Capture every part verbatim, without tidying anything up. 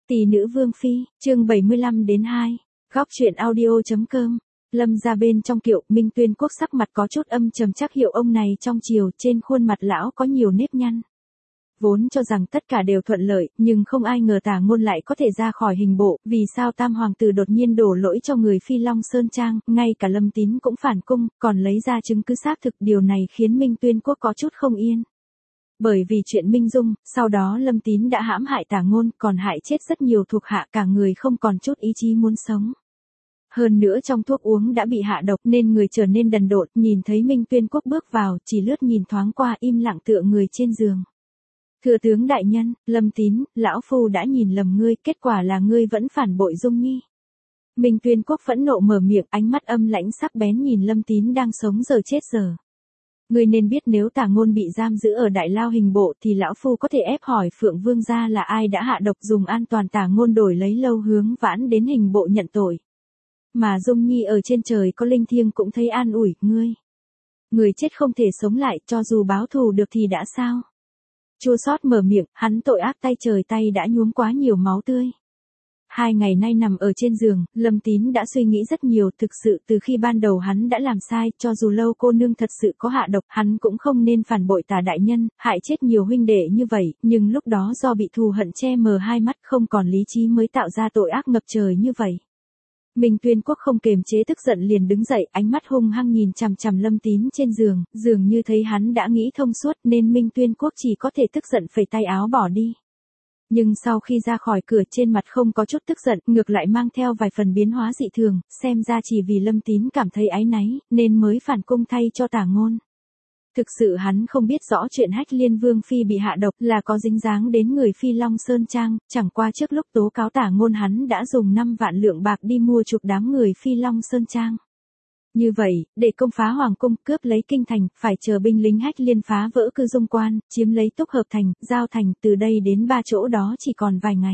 Tỷ nữ Vương Phi, chương bảy mươi lăm đến hai. Góc truyện audio.com. Lâm ra bên trong kiệu, Minh Tuyên Quốc sắc mặt có chút âm trầm, chắc hiệu ông này trong triều, trên khuôn mặt lão có nhiều nếp nhăn. Vốn cho rằng tất cả đều thuận lợi, nhưng không ai ngờ Tả Ngôn lại có thể ra khỏi hình bộ, vì sao Tam hoàng tử đột nhiên đổ lỗi cho người Phi Long Sơn Trang, ngay cả Lâm Tín cũng phản cung, còn lấy ra chứng cứ xác thực, điều này khiến Minh Tuyên Quốc có chút không yên. Bởi vì chuyện Minh Dung, sau đó Lâm Tín đã hãm hại Tả Ngôn, còn hại chết rất nhiều thuộc hạ, cả người không còn chút ý chí muốn sống. Hơn nữa trong thuốc uống đã bị hạ độc nên người trở nên đần độn, nhìn thấy Minh Tuyên Quốc bước vào, chỉ lướt nhìn thoáng qua im lặng tựa người trên giường. Thừa tướng đại nhân, Lâm Tín, lão phu đã nhìn lầm ngươi, kết quả là ngươi vẫn phản bội Dung Nhi. Minh Tuyên Quốc phẫn nộ mở miệng, ánh mắt âm lãnh sắc bén nhìn Lâm Tín đang sống giờ chết giờ. Ngươi nên biết nếu Tả Ngôn bị giam giữ ở đại lao hình bộ thì lão phu có thể ép hỏi Phượng Vương gia là ai đã hạ độc dùng an toàn Tả Ngôn đổi lấy Lâu Hướng Vãn đến hình bộ nhận tội. Mà Dung Nhi ở trên trời có linh thiêng cũng thấy an ủi, ngươi. Người chết không thể sống lại, cho dù báo thù được thì đã sao? Chua xót mở miệng, hắn tội ác tay trời tay đã nhuốm quá nhiều máu tươi. Hai ngày nay nằm ở trên giường, Lâm Tín đã suy nghĩ rất nhiều, thực sự từ khi ban đầu hắn đã làm sai, cho dù Lâu cô nương thật sự có hạ độc, hắn cũng không nên phản bội Tả đại nhân, hại chết nhiều huynh đệ như vậy, nhưng lúc đó do bị thù hận che mờ hai mắt không còn lý trí mới tạo ra tội ác ngập trời như vậy. Minh Tuyên Quốc không kềm chế tức giận liền đứng dậy, ánh mắt hung hăng nhìn chằm chằm Lâm Tín trên giường, dường như thấy hắn đã nghĩ thông suốt nên Minh Tuyên Quốc chỉ có thể tức giận phẩy tay áo bỏ đi. Nhưng sau khi ra khỏi cửa trên mặt không có chút tức giận, ngược lại mang theo vài phần biến hóa dị thường, xem ra chỉ vì Lâm Tín cảm thấy áy náy, nên mới phản cung thay cho Tả Ngôn. Thực sự hắn không biết rõ chuyện Hách Liên Vương Phi bị hạ độc là có dính dáng đến người Phi Long Sơn Trang, chẳng qua trước lúc tố cáo Tả Ngôn hắn đã dùng năm vạn lượng bạc đi mua chuộc đám người Phi Long Sơn Trang. Như vậy, để công phá hoàng cung, cướp lấy kinh thành, phải chờ binh lính Hách Liên phá vỡ Cư Dung Quan, chiếm lấy Túc Hợp Thành, Giao Thành, từ đây đến ba chỗ đó chỉ còn vài ngày.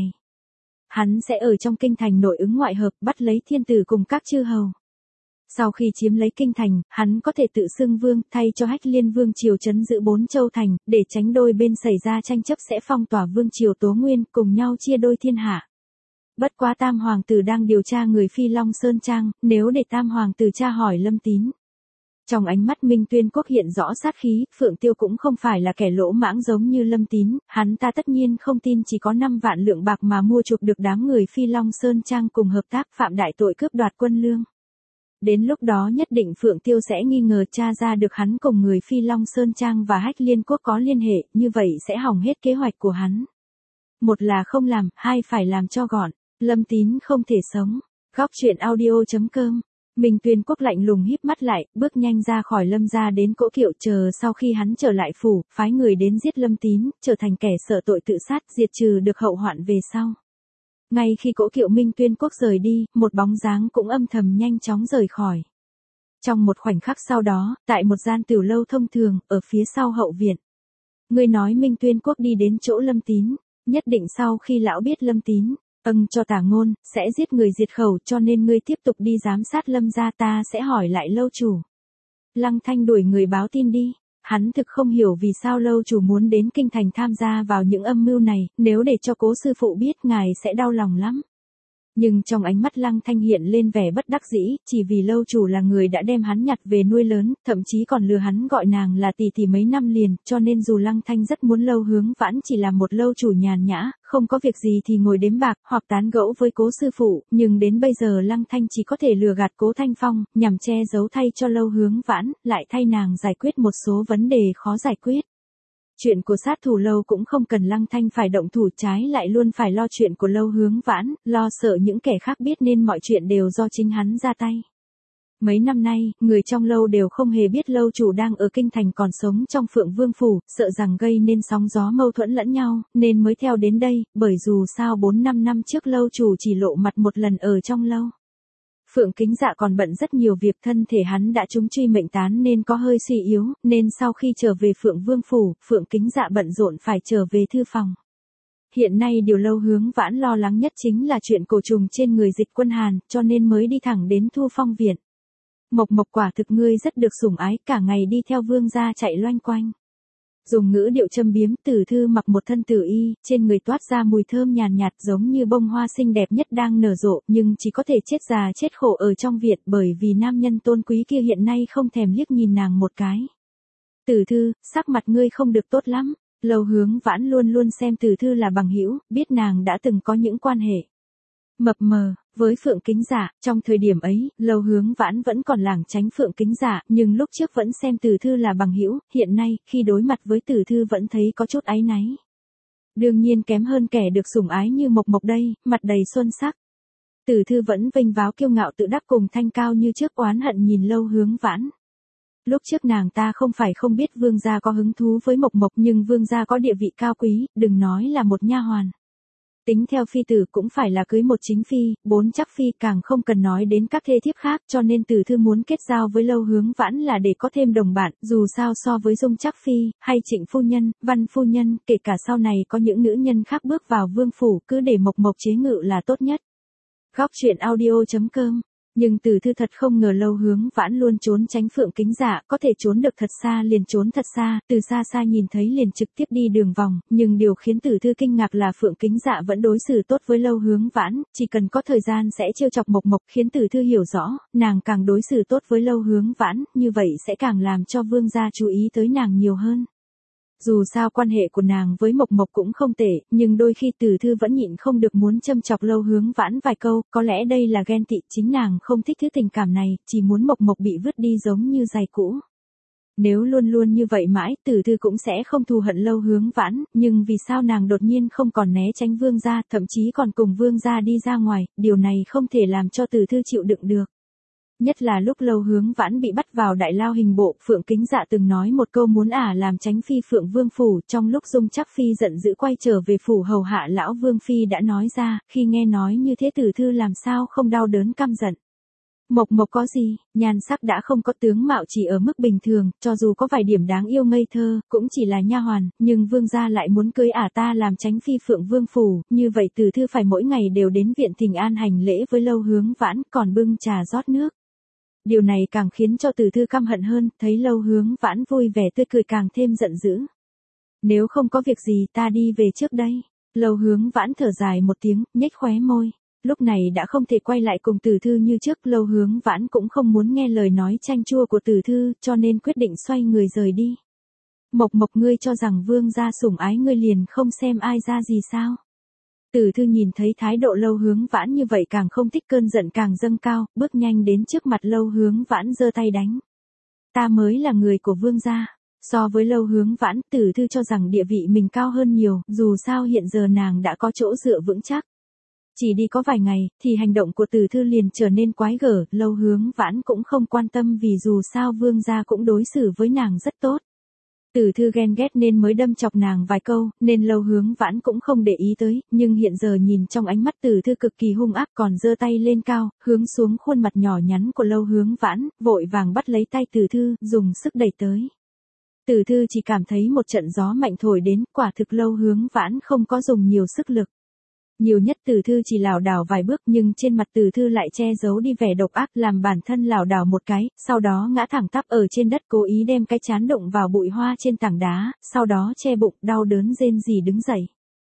Hắn sẽ ở trong kinh thành nội ứng ngoại hợp, bắt lấy thiên tử cùng các chư hầu. Sau khi chiếm lấy kinh thành, hắn có thể tự xưng vương, thay cho Hách Liên Vương triều trấn giữ bốn châu thành, để tránh đôi bên xảy ra tranh chấp sẽ phong tỏa vương triều Tố Nguyên, cùng nhau chia đôi thiên hạ. Bất quá Tam hoàng tử đang điều tra người Phi Long Sơn Trang, nếu để Tam hoàng tử tra hỏi Lâm Tín. Trong ánh mắt Minh Tuyên Quốc hiện rõ sát khí, Phượng Tiêu cũng không phải là kẻ lỗ mãng giống như Lâm Tín, hắn ta tất nhiên không tin chỉ có năm vạn lượng bạc mà mua chuộc được đám người Phi Long Sơn Trang cùng hợp tác phạm đại tội cướp đoạt quân lương. Đến lúc đó nhất định Phượng Tiêu sẽ nghi ngờ tra ra được hắn cùng người Phi Long Sơn Trang và Hách Liên Quốc có liên hệ, như vậy sẽ hỏng hết kế hoạch của hắn. Một là không làm, hai phải làm cho gọn. Lâm Tín không thể sống. Góc truyện audio.com. Minh Tuyên Quốc lạnh lùng híp mắt lại, bước nhanh ra khỏi Lâm gia đến cỗ kiệu, chờ sau khi hắn trở lại phủ, phái người đến giết Lâm Tín, trở thành kẻ sợ tội tự sát, diệt trừ được hậu hoạn về sau. Ngay khi cỗ kiệu Minh Tuyên Quốc rời đi, một bóng dáng cũng âm thầm nhanh chóng rời khỏi. Trong một khoảnh khắc sau đó, tại một gian tiểu lâu thông thường, ở phía sau hậu viện. Ngươi nói Minh Tuyên Quốc đi đến chỗ Lâm Tín, nhất định sau khi lão biết Lâm Tín, âng cho Tả Ngôn, sẽ giết người diệt khẩu, cho nên ngươi tiếp tục đi giám sát Lâm gia, ta sẽ hỏi lại lâu chủ. Lăng Thanh đuổi người báo tin đi. Hắn thực không hiểu vì sao lâu chủ muốn đến kinh thành tham gia vào những âm mưu này, nếu để cho Cố sư phụ biết ngài sẽ đau lòng lắm. Nhưng trong ánh mắt Lăng Thanh hiện lên vẻ bất đắc dĩ, chỉ vì lâu chủ là người đã đem hắn nhặt về nuôi lớn, thậm chí còn lừa hắn gọi nàng là tỷ tỷ mấy năm liền, cho nên dù Lăng Thanh rất muốn Lâu Hướng Vãn chỉ là một lâu chủ nhàn nhã, không có việc gì thì ngồi đếm bạc, hoặc tán gẫu với Cố sư phụ, nhưng đến bây giờ Lăng Thanh chỉ có thể lừa gạt Cố Thanh Phong, nhằm che giấu thay cho Lâu Hướng Vãn, lại thay nàng giải quyết một số vấn đề khó giải quyết. Chuyện của sát thủ Lâu cũng không cần Lăng Thanh phải động thủ, trái lại luôn phải lo chuyện của Lâu Hướng Vãn, lo sợ những kẻ khác biết nên mọi chuyện đều do chính hắn ra tay. Mấy năm nay, người trong Lâu đều không hề biết lâu chủ đang ở kinh thành còn sống trong Phượng Vương phủ, sợ rằng gây nên sóng gió mâu thuẫn lẫn nhau, nên mới theo đến đây, bởi dù sao bốn năm năm trước lâu chủ chỉ lộ mặt một lần ở trong Lâu. Phượng Kính Dạ còn bận rất nhiều việc, thân thể hắn đã trúng truy mệnh tán nên có hơi suy yếu, nên sau khi trở về Phượng Vương phủ, Phượng Kính Dạ bận rộn phải trở về thư phòng. Hiện nay điều Lâu Hướng Vãn lo lắng nhất chính là chuyện cổ trùng trên người Dịch Quân Hàn, cho nên mới đi thẳng đến Thu Phong viện. Mộc Mộc quả thực ngươi rất được sủng ái, cả ngày đi theo vương gia chạy loanh quanh. Dùng ngữ điệu châm biếm, Tử Thư mặc một thân tử y, trên người toát ra mùi thơm nhàn nhạt, nhạt giống như bông hoa xinh đẹp nhất đang nở rộ, nhưng chỉ có thể chết già chết khổ ở trong viện bởi vì nam nhân tôn quý kia hiện nay không thèm liếc nhìn nàng một cái. Tử Thư, sắc mặt ngươi không được tốt lắm. Lâu Hướng Vãn luôn luôn xem Tử Thư là bằng hữu, biết nàng đã từng có những quan hệ mập mờ với Phượng Kính Dạ, trong thời điểm ấy, Lâu Hướng Vãn vẫn còn lảng tránh Phượng Kính Dạ, nhưng lúc trước vẫn xem Tử Thư là bằng hữu, hiện nay, khi đối mặt với Tử Thư vẫn thấy có chút áy náy. Đương nhiên kém hơn kẻ được sủng ái như Mộc Mộc đây, mặt đầy xuân sắc. Tử Thư vẫn vênh váo kiêu ngạo tự đắc cùng thanh cao như trước, oán hận nhìn Lâu Hướng Vãn. Lúc trước nàng ta không phải không biết vương gia có hứng thú với Mộc Mộc, nhưng vương gia có địa vị cao quý, đừng nói là một nha hoàn. Tính theo phi tử cũng phải là cưới một chính phi, bốn chắc phi, càng không cần nói đến các thê thiếp khác, cho nên Tử Thư muốn kết giao với Lâu Hướng Vãn là để có thêm đồng bạn, dù sao so với Dung Chắc phi, hay Trịnh phu nhân, Văn phu nhân, kể cả sau này có những nữ nhân khác bước vào vương phủ, cứ để Mộc Mộc chế ngự là tốt nhất. Góc truyện audio chấm com. Nhưng Tử Thư thật không ngờ Lâu Hướng Vãn luôn trốn tránh Phượng Kính Dạ, có thể trốn được thật xa liền trốn thật xa, từ xa xa nhìn thấy liền trực tiếp đi đường vòng, nhưng điều khiến Tử Thư kinh ngạc là Phượng Kính Dạ vẫn đối xử tốt với Lâu Hướng Vãn, chỉ cần có thời gian sẽ trêu chọc Mộc Mộc, khiến Tử Thư hiểu rõ, nàng càng đối xử tốt với Lâu Hướng Vãn, như vậy sẽ càng làm cho vương gia chú ý tới nàng nhiều hơn. Dù sao quan hệ của nàng với Mộc Mộc cũng không tệ, nhưng đôi khi Tử Thư vẫn nhịn không được muốn châm chọc Lâu Hướng Vãn vài câu, có lẽ đây là ghen tị, chính nàng không thích thứ tình cảm này, chỉ muốn Mộc Mộc bị vứt đi giống như giày cũ. Nếu luôn luôn như vậy mãi, Tử Thư cũng sẽ không thù hận Lâu Hướng Vãn, nhưng vì sao nàng đột nhiên không còn né tránh vương gia, thậm chí còn cùng vương gia đi ra ngoài, điều này không thể làm cho Tử Thư chịu đựng được. Nhất là lúc Lâu Hướng Vãn bị bắt vào đại lao hình bộ, Phượng Kính Dạ từng nói một câu muốn ả à làm tránh phi Phượng Vương phủ, trong lúc Dung Chắc phi giận dữ quay trở về phủ hầu hạ lão Vương phi đã nói ra, khi nghe nói như thế Tử Thư làm sao không đau đớn căm giận. Mộc Mộc có gì, nhan sắc đã không có, tướng mạo chỉ ở mức bình thường, cho dù có vài điểm đáng yêu ngây thơ, cũng chỉ là nha hoàn, nhưng vương gia lại muốn cưới ả à ta làm tránh phi Phượng Vương phủ, như vậy Tử Thư phải mỗi ngày đều đến viện Thỉnh An hành lễ với Lâu Hướng Vãn, còn bưng trà rót nước. Điều này càng khiến cho Tử Thư căm hận hơn, thấy Lâu Hướng Vãn vui vẻ tươi cười càng thêm giận dữ. Nếu không có việc gì ta đi về trước đây. Lâu Hướng Vãn thở dài một tiếng, nhếch khóe môi. Lúc này đã không thể quay lại cùng Tử Thư như trước, Lâu Hướng Vãn cũng không muốn nghe lời nói chanh chua của Tử Thư, cho nên quyết định xoay người rời đi. Mộc Mộc, ngươi cho rằng vương gia sủng ái ngươi liền không xem ai ra gì sao? Tử Thư nhìn thấy thái độ Lâu Hướng Vãn như vậy càng không thích, cơn giận càng dâng cao, bước nhanh đến trước mặt Lâu Hướng Vãn giơ tay đánh. Ta mới là người của vương gia. So với Lâu Hướng Vãn, Tử Thư cho rằng địa vị mình cao hơn nhiều, dù sao hiện giờ nàng đã có chỗ dựa vững chắc. Chỉ đi có vài ngày, thì hành động của Tử Thư liền trở nên quái gở, Lâu Hướng Vãn cũng không quan tâm vì dù sao vương gia cũng đối xử với nàng rất tốt. Tử Thư ghen ghét nên mới đâm chọc nàng vài câu, nên Lâu Hướng Vãn cũng không để ý tới, nhưng hiện giờ nhìn trong ánh mắt Tử Thư cực kỳ hung ác, còn giơ tay lên cao, hướng xuống khuôn mặt nhỏ nhắn của Lâu Hướng Vãn, vội vàng bắt lấy tay Tử Thư, dùng sức đẩy tới. Tử Thư chỉ cảm thấy một trận gió mạnh thổi đến, quả thực Lâu Hướng Vãn không có dùng nhiều sức lực. Nhiều nhất Tử Thư chỉ lảo đảo vài bước, nhưng trên mặt Tử Thư lại che giấu đi vẻ độc ác, làm bản thân lảo đảo một cái, sau đó ngã thẳng tắp ở trên đất, cố ý đem cái trán đụng vào bụi hoa trên tảng đá, sau đó che bụng, đau đớn rên rỉ đứng dậy.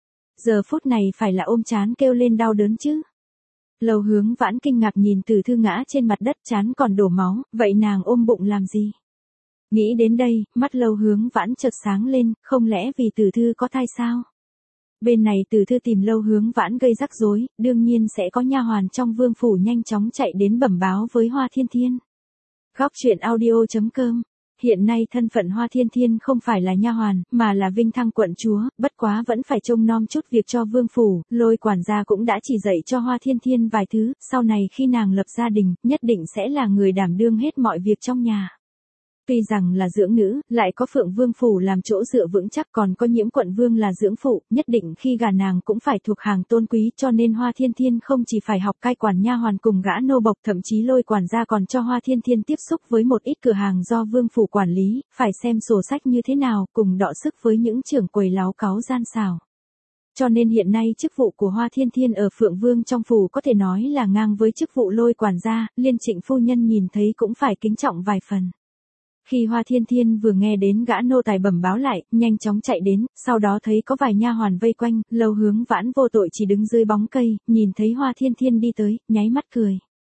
Giờ phút này phải là ôm trán kêu lên đau đớn chứ. Lâu Hướng Vãn kinh ngạc nhìn Tử Thư ngã trên mặt đất, trán còn đổ máu, vậy nàng ôm bụng làm gì? Nghĩ đến đây, mắt Lâu Hướng Vãn chợt sáng lên, không lẽ vì Tử Thư có thai sao? Bên này Tử Thư tìm Lâu Hướng Vãn gây rắc rối, đương nhiên sẽ có nha hoàn trong vương phủ nhanh chóng chạy đến bẩm báo với Hoa Thiên Thiên. Góc truyện audio chấm com. Hiện nay thân phận Hoa Thiên Thiên không phải là nha hoàn, mà là vinh thăng quận chúa, bất quá vẫn phải trông nom chút việc cho vương phủ, Lôi quản gia cũng đã chỉ dạy cho Hoa Thiên Thiên vài thứ, sau này khi nàng lập gia đình, nhất định sẽ là người đảm đương hết mọi việc trong nhà. Tuy rằng là dưỡng nữ, lại có Phượng Vương phủ làm chỗ dựa vững chắc, còn có Nhiễm quận vương là dưỡng phụ, nhất định khi gả nàng cũng phải thuộc hàng tôn quý, cho nên Hoa Thiên Thiên không chỉ phải học cai quản nha hoàn cùng gã nô bộc, thậm chí Lôi quản gia còn cho Hoa Thiên Thiên tiếp xúc với một ít cửa hàng do vương phủ quản lý, phải xem sổ sách như thế nào, cùng đọ sức với những trưởng quầy láo cáu gian xảo. Cho nên hiện nay chức vụ của Hoa Thiên Thiên ở Phượng Vương trong phủ có thể nói là ngang với chức vụ Lôi quản gia, Liên Trịnh phu nhân nhìn thấy cũng phải kính trọng vài phần. Khi Hoa Thiên Thiên vừa nghe đến gã nô tài bẩm báo lại, nhanh chóng chạy đến, sau đó thấy có vài nha hoàn vây quanh, Lâu Hướng Vãn vô tội chỉ đứng dưới bóng cây, nhìn thấy Hoa Thiên Thiên đi tới, nháy mắt cười.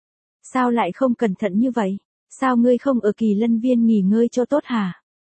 Sao lại không cẩn thận như vậy? Sao ngươi không ở Kỳ Lân Viên nghỉ ngơi cho tốt hả?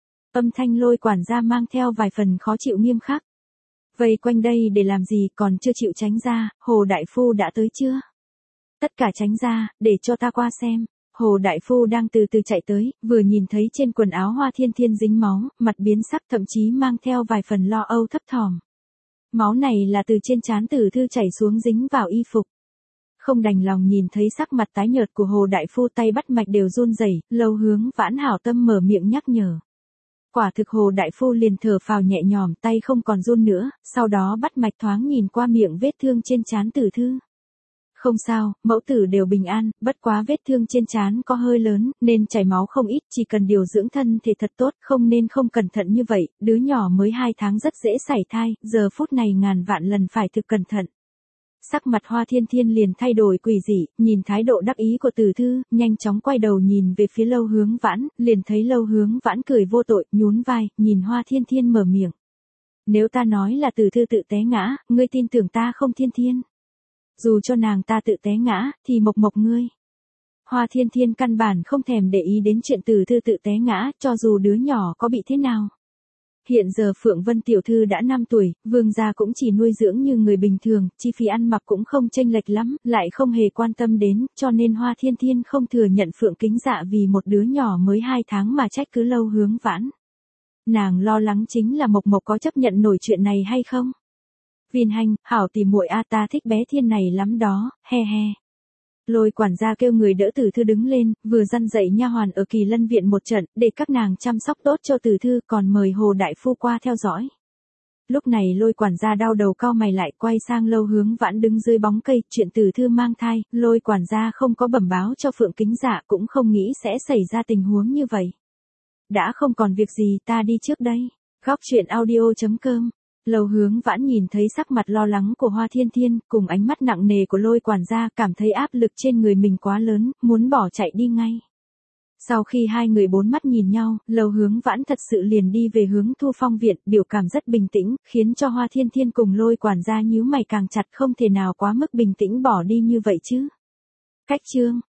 Âm thanh Lôi quản gia mang theo vài phần khó chịu nghiêm khắc. Vây quanh đây để làm gì, còn chưa chịu tránh ra, Hồ đại phu đã tới chưa? Tất cả tránh ra, để cho ta qua xem. Hồ đại phu đang từ từ chạy tới, vừa nhìn thấy trên quần áo Hoa Thiên Thiên dính máu, mặt biến sắc, thậm chí mang theo vài phần lo âu thấp thỏm. Máu này là từ trên trán Tử Thư chảy xuống dính vào y phục. Không đành lòng nhìn thấy sắc mặt tái nhợt của Hồ đại phu, tay bắt mạch đều run rẩy, Lâu Hướng Vãn hảo tâm mở miệng nhắc nhở. Quả thực Hồ đại phu liền thở phào nhẹ nhõm, tay không còn run nữa, sau đó bắt mạch thoáng nhìn qua miệng vết thương trên trán Tử Thư. Không sao, mẫu tử đều bình an, bất quá vết thương trên trán có hơi lớn, nên chảy máu không ít, chỉ cần điều dưỡng thân thể thật tốt, không nên không cẩn thận như vậy, đứa nhỏ mới hai tháng rất dễ sảy thai, giờ phút này ngàn vạn lần phải thực cẩn thận. Sắc mặt Hoa Thiên Thiên liền thay đổi quỷ dị, nhìn thái độ đắc ý của Tử Thư, nhanh chóng quay đầu nhìn về phía Lâu Hướng Vãn, liền thấy Lâu Hướng Vãn cười vô tội, nhún vai, nhìn Hoa Thiên Thiên mở miệng. Nếu ta nói là Tử Thư tự té ngã, ngươi tin tưởng ta không Thiên Thiên? Dù cho nàng ta tự té ngã, thì mộc mộc ngươi. Hoa Thiên Thiên căn bản không thèm để ý đến chuyện Tử Thư tự té ngã, cho dù đứa nhỏ có bị thế nào. Hiện giờ Phượng Vân tiểu thư đã năm tuổi, vương gia cũng chỉ nuôi dưỡng như người bình thường, chi phí ăn mặc cũng không chênh lệch lắm, lại không hề quan tâm đến, cho nên Hoa Thiên Thiên không thừa nhận Phượng Kính Dạ vì một đứa nhỏ mới hai tháng mà trách cứ Lâu Hướng Vãn. Nàng lo lắng chính là Mộc Mộc có chấp nhận nổi chuyện này hay không. Viên Hành, hảo tỉ muội a, ta thích bé Thiên này lắm đó, he he. Lôi quản gia kêu người đỡ Tử Thư đứng lên, vừa răn dạy nha hoàn ở Kỳ Lân viện một trận, để các nàng chăm sóc tốt cho Tử Thư, còn mời Hồ đại phu qua theo dõi. Lúc này Lôi quản gia đau đầu cau mày lại, quay sang Lâu Hướng Vãn đứng dưới bóng cây, chuyện Tử Thư mang thai, Lôi quản gia không có bẩm báo cho Phượng Kính Dạ, cũng không nghĩ sẽ xảy ra tình huống như vậy. Đã không còn việc gì, ta đi trước đây. Góc truyện audio chấm com. Lâu Hướng Vãn nhìn thấy sắc mặt lo lắng của Hoa Thiên Thiên, cùng ánh mắt nặng nề của Lôi quản gia, cảm thấy áp lực trên người mình quá lớn, muốn bỏ chạy đi ngay. Sau khi hai người bốn mắt nhìn nhau, Lâu Hướng Vãn thật sự liền đi về hướng Thu Phong viện, biểu cảm rất bình tĩnh, khiến cho Hoa Thiên Thiên cùng Lôi quản gia nhíu mày càng chặt, không thể nào quá mức bình tĩnh bỏ đi như vậy chứ. Cách chương